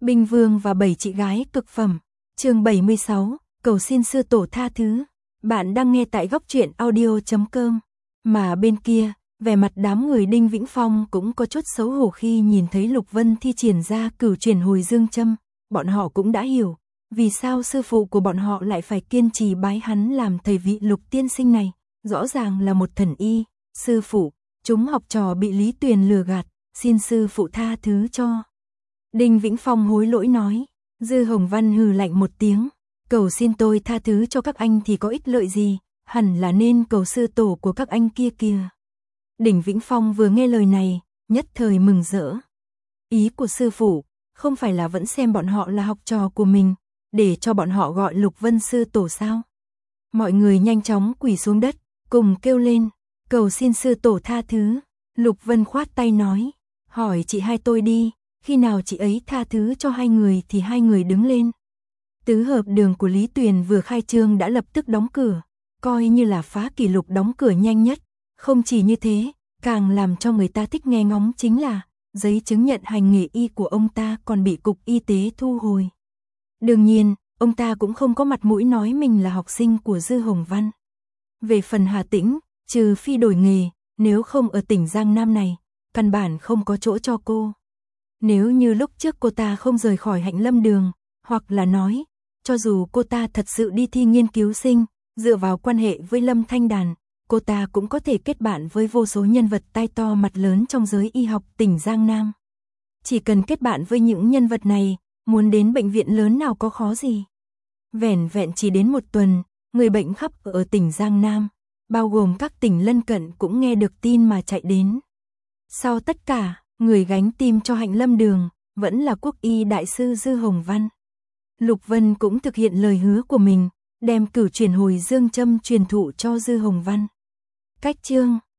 Binh Vương và 7 chị gái cực phẩm. Chương 76, cầu xin sư tổ tha thứ. Bạn đang nghe tại góc truyện audio.com. Mà bên kia, vẻ mặt đám người Đinh Vĩnh Phong cũng có chút xấu hổ khi nhìn thấy Lục Vân thi triển ra cửu chuyển hồi dương châm. Bọn họ cũng đã hiểu, vì sao sư phụ của bọn họ lại phải kiên trì bái hắn làm thầy vị Lục tiên sinh này. Rõ ràng là một thần y. Sư phụ, chúng học trò bị Lý Tuyền lừa gạt, xin sư phụ tha thứ cho. Đinh Vĩnh Phong hối lỗi nói. Dư Hồng Văn hừ lạnh một tiếng. Cầu xin tôi tha thứ cho các anh thì có ích lợi gì, hẳn là nên cầu sư tổ của các anh kia kìa. Đinh Vĩnh Phong vừa nghe lời này, nhất thời mừng rỡ. Ý của sư phụ, không phải là vẫn xem bọn họ là học trò của mình, để cho bọn họ gọi Lục Vân sư tổ sao? Mọi người nhanh chóng quỳ xuống đất, cùng kêu lên, cầu xin sư tổ tha thứ. Lục Vân khoát tay nói, hỏi chị hai tôi đi, khi nào chị ấy tha thứ cho hai người thì hai người đứng lên. Tứ hợp đường của Lý Tuyền vừa khai trương đã lập tức đóng cửa, coi như là phá kỷ lục đóng cửa nhanh nhất. Không chỉ như thế, càng làm cho người ta thích nghe ngóng chính là giấy chứng nhận hành nghề y của ông ta còn bị cục y tế thu hồi. Đương nhiên, ông ta cũng không có mặt mũi nói mình là học sinh của Dư Hồng Văn. Về phần Hà Tĩnh, trừ phi đổi nghề, nếu không ở tỉnh Giang Nam này, căn bản không có chỗ cho cô. Nếu như lúc trước cô ta không rời khỏi Hạnh Lâm Đường, hoặc là nói, cho dù cô ta thật sự đi thi nghiên cứu sinh, dựa vào quan hệ với Lâm Thanh Đàn, cô ta cũng có thể kết bạn với vô số nhân vật tai to mặt lớn trong giới y học tỉnh Giang Nam. Chỉ cần kết bạn với những nhân vật này, muốn đến bệnh viện lớn nào có khó gì. Vẻn vẹn chỉ đến một tuần, người bệnh khắp ở tỉnh Giang Nam, bao gồm các tỉnh lân cận cũng nghe được tin mà chạy đến. Sau tất cả, người gánh tim cho Hạnh Lâm Đường, vẫn là quốc y đại sư Dư Hồng Văn. Lục Vân cũng thực hiện lời hứa của mình, đem cửu chuyển hồi dương châm truyền thụ cho Dư Hồng Văn. Cách chương